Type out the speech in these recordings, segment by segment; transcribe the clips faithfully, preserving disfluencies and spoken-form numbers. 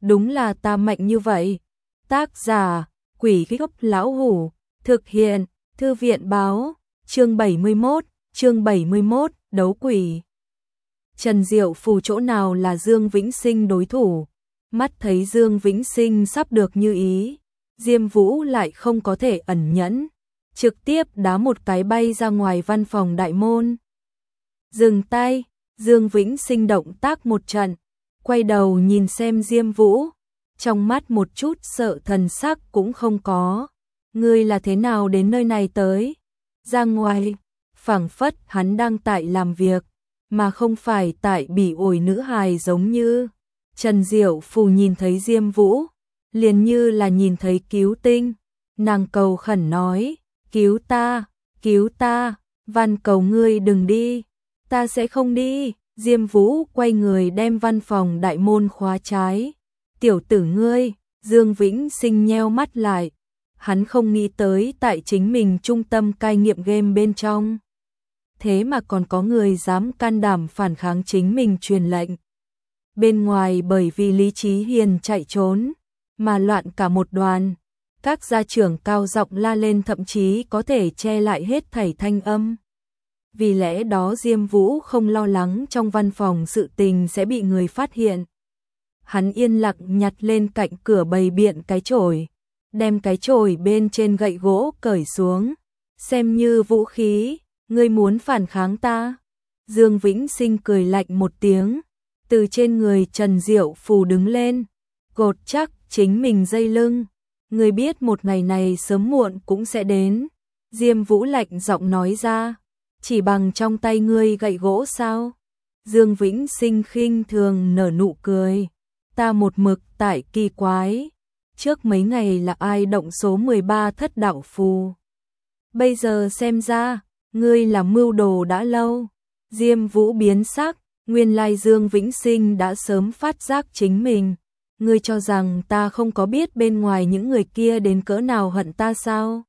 đúng là ta mạnh như vậy. Tác giả, Quỷ Gốc Lão Hủ, thực hiện, Thư viện báo, chương bảy mươi mốt, chương bảy mươi mốt, đấu quỷ. Trần Diệu Phù chỗ nào là Dương Vĩnh Sinh đối thủ, mắt thấy Dương Vĩnh Sinh sắp được như ý, Diêm Vũ lại không có thể ẩn nhẫn, trực tiếp đá một cái bay ra ngoài văn phòng đại môn. Dừng tay, Dương Vĩnh Sinh động tác một trận, quay đầu nhìn xem Diêm Vũ, trong mắt một chút sợ thần sắc cũng không có. Ngươi là thế nào đến nơi này tới? Ra ngoài, phảng phất hắn đang tại làm việc, mà không phải tại bị ổi nữ hài giống như. Trần Diệu Phù nhìn thấy Diêm Vũ, liền như là nhìn thấy cứu tinh, nàng cầu khẩn nói, cứu ta, cứu ta, van cầu ngươi đừng đi, ta sẽ không đi. Diêm Vũ quay người đem văn phòng đại môn khóa trái. Tiểu tử ngươi, Dương Vĩnh Sinh nheo mắt lại, hắn không nghĩ tới tại chính mình trung tâm cai nghiện game bên trong. Thế mà còn có người dám can đảm phản kháng chính mình truyền lệnh. Bên ngoài bởi vì Lý Chí Hiền chạy trốn, mà loạn cả một đoàn. Các gia trưởng cao giọng la lên thậm chí có thể che lại hết thảy thanh âm. Vì lẽ đó Diêm Vũ không lo lắng trong văn phòng sự tình sẽ bị người phát hiện. Hắn yên lặng nhặt lên cạnh cửa bày biện cái chổi, đem cái chổi bên trên gậy gỗ cởi xuống, xem như vũ khí, ngươi muốn phản kháng ta. Dương Vĩnh Sinh cười lạnh một tiếng, từ trên người Trần Diệu Phù đứng lên, gột chắc chính mình dây lưng. Ngươi biết một ngày này sớm muộn cũng sẽ đến. Diêm Vũ lạnh giọng nói ra, chỉ bằng trong tay ngươi gậy gỗ sao? Dương Vĩnh Sinh khinh thường nở nụ cười, ta một mực tại kỳ quái, trước mấy ngày là ai động số mười ba thất đạo phù. Bây giờ xem ra, ngươi là mưu đồ đã lâu. Diêm Vũ biến sắc, nguyên lai Dương Vĩnh Sinh đã sớm phát giác chính mình. Ngươi cho rằng ta không có biết bên ngoài những người kia đến cỡ nào hận ta sao?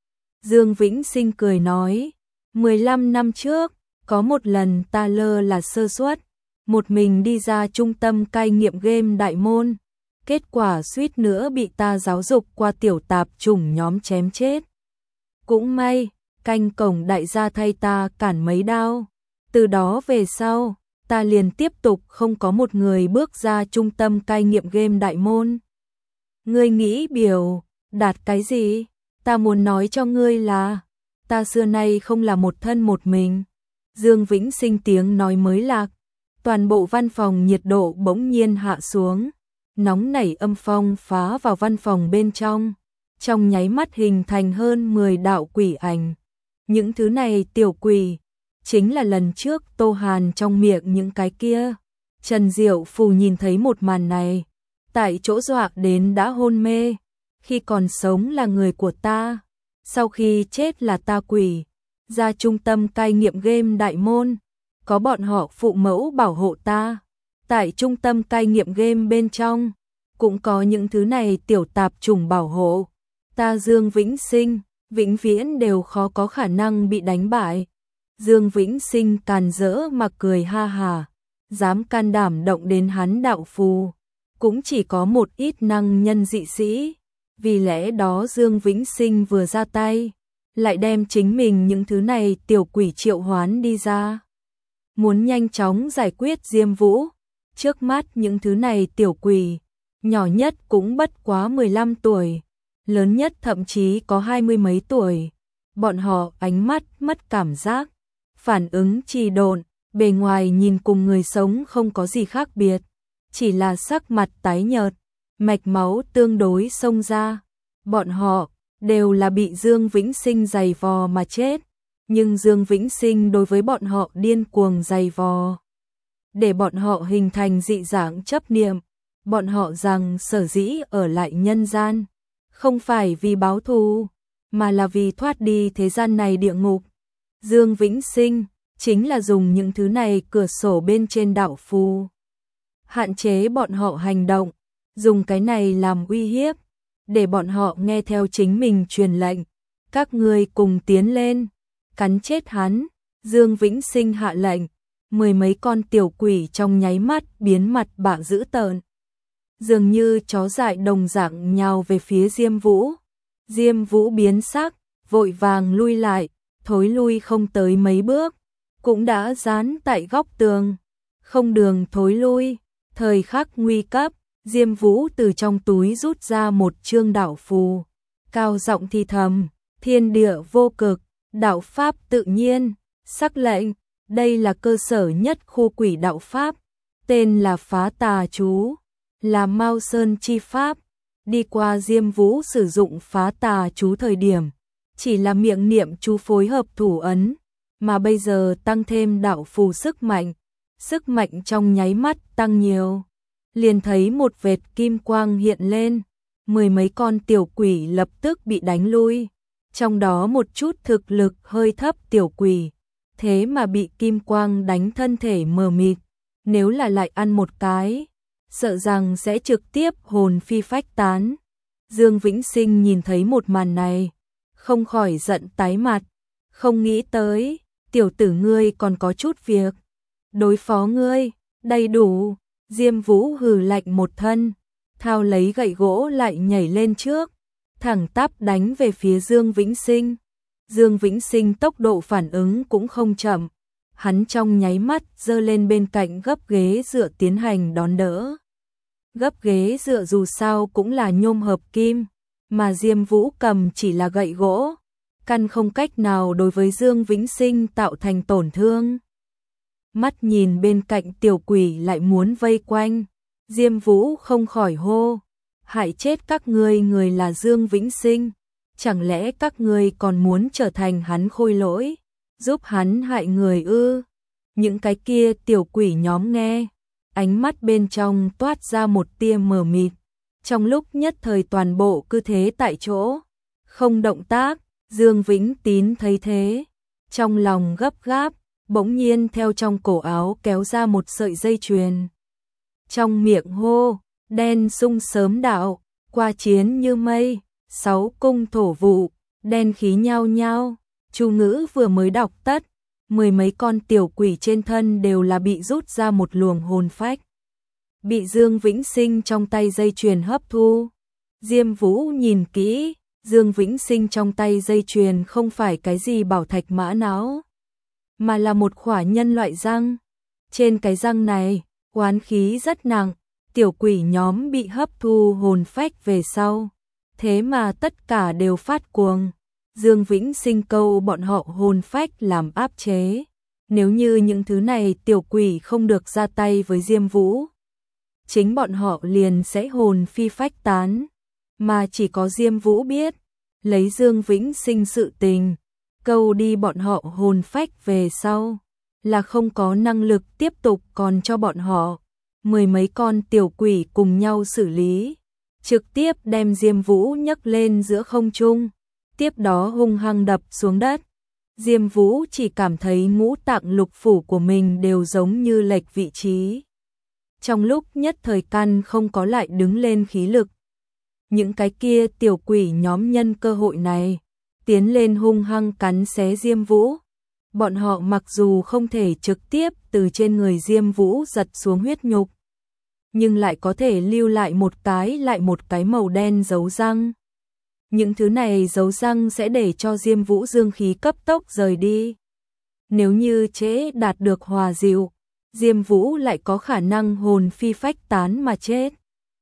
Dương Vĩnh Sinh cười nói, mười lăm năm trước, có một lần ta lơ là sơ suất, một mình đi ra trung tâm cai nghiện game đại môn, kết quả suýt nữa bị ta giáo dục qua tiểu tạp chủng nhóm chém chết. Cũng may, canh cổng đại gia thay ta cản mấy đao, từ đó về sau, ta liền tiếp tục không có một người bước ra trung tâm cai nghiện game đại môn. Ngươi nghĩ biểu đạt cái gì? Ta muốn nói cho ngươi là, ta xưa nay không là một thân một mình. Dương Vĩnh Sinh tiếng nói mới lạc, toàn bộ văn phòng nhiệt độ bỗng nhiên hạ xuống, nóng nảy âm phong phá vào văn phòng bên trong, trong nháy mắt hình thành hơn mười đạo quỷ ảnh. Những thứ này tiểu quỷ, chính là lần trước Tô Hàn trong miệng những cái kia. Trần Diệu Phù nhìn thấy một màn này, tại chỗ dọa đến đã hôn mê, khi còn sống là người của ta, sau khi chết là ta quỷ. Ra trung tâm cai nghiện game đại môn, có bọn họ phụ mẫu bảo hộ ta. Tại trung tâm cai nghiện game bên trong, cũng có những thứ này tiểu tạp chủng bảo hộ. Ta Dương Vĩnh Sinh, vĩnh viễn đều khó có khả năng bị đánh bại. Dương Vĩnh Sinh càn rỡ mà cười ha hà, dám can đảm động đến hắn đạo phù, cũng chỉ có một ít năng nhân dị sĩ. Vì lẽ đó Dương Vĩnh Sinh vừa ra tay, lại đem chính mình những thứ này tiểu quỷ triệu hoán đi ra. Muốn nhanh chóng giải quyết Diêm Vũ, trước mắt những thứ này tiểu quỷ, nhỏ nhất cũng bất quá mười lăm tuổi, lớn nhất thậm chí có hai mươi mấy tuổi. Bọn họ ánh mắt mất cảm giác, phản ứng trì độn, bề ngoài nhìn cùng người sống không có gì khác biệt, chỉ là sắc mặt tái nhợt, mạch máu tương đối xông ra. Bọn họ đều là bị Dương Vĩnh Sinh giày vò mà chết, nhưng Dương Vĩnh Sinh đối với bọn họ điên cuồng giày vò, để bọn họ hình thành dị dạng chấp niệm. Bọn họ rằng sở dĩ ở lại nhân gian, không phải vì báo thù, mà là vì thoát đi thế gian này địa ngục. Dương Vĩnh Sinh chính là dùng những thứ này cửa sổ bên trên đạo phù, hạn chế bọn họ hành động, dùng cái này làm uy hiếp, để bọn họ nghe theo chính mình truyền lệnh. Các ngươi cùng tiến lên, cắn chết hắn. Dương Vĩnh Sinh hạ lệnh, mười mấy con tiểu quỷ trong nháy mắt biến mặt bạo dữ tợn. dường như chó dại đồng dạng nhào về phía Diêm Vũ. Diêm Vũ biến sắc, vội vàng lui lại, thối lui không tới mấy bước, cũng đã dán tại góc tường, không đường thối lui. Thời khắc nguy cấp, Diêm Vũ từ trong túi rút ra một chương đạo phù, cao giọng thì thầm, thiên địa vô cực, đạo pháp tự nhiên, sắc lệnh, đây là cơ sở nhất khu quỷ đạo pháp, tên là phá tà chú, là Mao Sơn chi pháp. Đi qua Diêm Vũ sử dụng phá tà chú thời điểm, chỉ là miệng niệm chú phối hợp thủ ấn, mà bây giờ tăng thêm đạo phù sức mạnh, sức mạnh trong nháy mắt tăng nhiều. Liền thấy một vệt kim quang hiện lên, mười mấy con tiểu quỷ lập tức bị đánh lui, trong đó một chút thực lực hơi thấp tiểu quỷ, thế mà bị kim quang đánh thân thể mờ mịt, nếu là lại ăn một cái, sợ rằng sẽ trực tiếp hồn phi phách tán. Dương Vĩnh Sinh nhìn thấy một màn này, không khỏi giận tái mặt, không nghĩ tới, tiểu tử ngươi còn có chút việc, đối phó ngươi, đầy đủ. Diêm Vũ hừ lạnh một thân, thao lấy gậy gỗ lại nhảy lên trước, thẳng tắp đánh về phía Dương Vĩnh Sinh. Dương Vĩnh Sinh tốc độ phản ứng cũng không chậm, hắn trong nháy mắt giơ lên bên cạnh gấp ghế dựa tiến hành đón đỡ. Gấp ghế dựa dù sao cũng là nhôm hợp kim, mà Diêm Vũ cầm chỉ là gậy gỗ, căn không cách nào đối với Dương Vĩnh Sinh tạo thành tổn thương. Mắt nhìn bên cạnh tiểu quỷ lại muốn vây quanh, Diêm Vũ không khỏi hô, hại chết các ngươi người là Dương Vĩnh Sinh, chẳng lẽ các ngươi còn muốn trở thành hắn khôi lỗi, giúp hắn hại người ư? Những cái kia tiểu quỷ nhóm nghe, ánh mắt bên trong toát ra một tia mờ mịt, trong lúc nhất thời toàn bộ cứ thế tại chỗ, không động tác. Dương Vĩnh Tín thấy thế, trong lòng gấp gáp, bỗng nhiên theo trong cổ áo kéo ra một sợi dây chuyền. Trong miệng hô, đen sung sớm đạo, qua chiến như mây, sáu cung thổ vụ, đen khí nhao nhao. Chú ngữ vừa mới đọc tất, mười mấy con tiểu quỷ trên thân đều là bị rút ra một luồng hồn phách, bị Dương Vĩnh Sinh trong tay dây chuyền hấp thu. Diêm Vũ nhìn kỹ, Dương Vĩnh Sinh trong tay dây chuyền không phải cái gì bảo thạch mã não, mà là một khỏa nhân loại răng. Trên cái răng này, oán khí rất nặng, tiểu quỷ nhóm bị hấp thu hồn phách về sau, thế mà tất cả đều phát cuồng. Dương Vĩnh Sinh câu bọn họ hồn phách làm áp chế, nếu như những thứ này tiểu quỷ không được ra tay với Diêm Vũ, chính bọn họ liền sẽ hồn phi phách tán, mà chỉ có Diêm Vũ biết, lấy Dương Vĩnh Sinh sự tình, câu đi bọn họ hồn phách về sau, là không có năng lực tiếp tục còn cho bọn họ mười mấy con tiểu quỷ cùng nhau xử lý, trực tiếp đem Diêm Vũ nhấc lên giữa không trung, tiếp đó hung hăng đập xuống đất. Diêm Vũ chỉ cảm thấy ngũ tạng lục phủ của mình đều giống như lệch vị trí, trong lúc nhất thời căn không có lại đứng lên khí lực. Những cái kia tiểu quỷ nhóm nhân cơ hội này, tiến lên hung hăng cắn xé Diêm Vũ. Bọn họ mặc dù không thể trực tiếp từ trên người Diêm Vũ giật xuống huyết nhục, nhưng lại có thể lưu lại một cái lại một cái màu đen dấu răng. Những thứ này dấu răng sẽ để cho Diêm Vũ dương khí cấp tốc rời đi. Nếu như trễ đạt được hòa dịu, Diêm Vũ lại có khả năng hồn phi phách tán mà chết.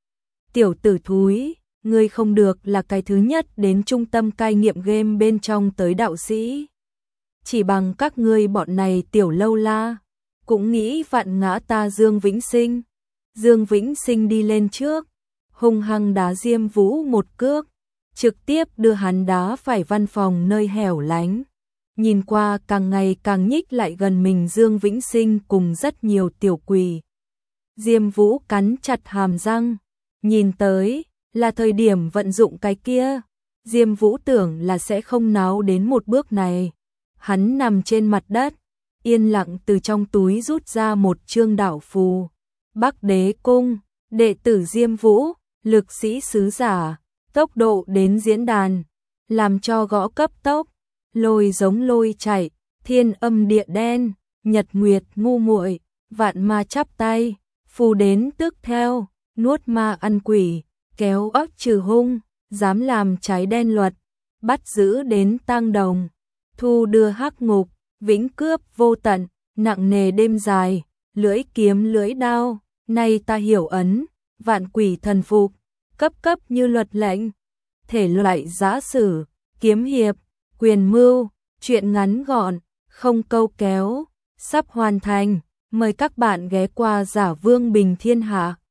Tiểu tử thúi, ngươi không được là cái thứ nhất đến trung tâm cai nghiệm game bên trong tới đạo sĩ. Chỉ bằng các ngươi bọn này tiểu lâu la, cũng nghĩ vặn ngã ta Dương Vĩnh Sinh. Dương Vĩnh Sinh đi lên trước, hung hăng đá Diêm Vũ một cước, trực tiếp đưa hắn đá phải văn phòng nơi hẻo lánh. Nhìn qua càng ngày càng nhích lại gần mình Dương Vĩnh Sinh cùng rất nhiều tiểu quỷ. Diêm Vũ cắn chặt hàm răng, nhìn tới, là thời điểm vận dụng cái kia. Diêm Vũ tưởng là sẽ không náo đến một bước này. Hắn nằm trên mặt đất, yên lặng từ trong túi rút ra một chương đạo phù. Bắc Đế Cung, đệ tử Diêm Vũ, lực sĩ sứ giả, tốc độ đến diễn đàn, làm cho gõ cấp tốc, lôi giống lôi chạy, thiên âm địa đen, nhật nguyệt ngu muội, vạn ma chắp tay, phù đến tức theo, nuốt ma ăn quỷ, kéo óc trừ hung, dám làm trái đen luật, bắt giữ đến tang đồng, thu đưa hắc ngục, vĩnh cướp vô tận, nặng nề đêm dài, lưỡi kiếm lưỡi đao, nay ta hiểu ấn, vạn quỷ thần phục, cấp cấp như luật lệnh, thể loại giã sử, kiếm hiệp, quyền mưu, truyện ngắn gọn, không câu kéo, sắp hoàn thành, mời các bạn ghé qua Giả Vương Bình Thiên Hạ.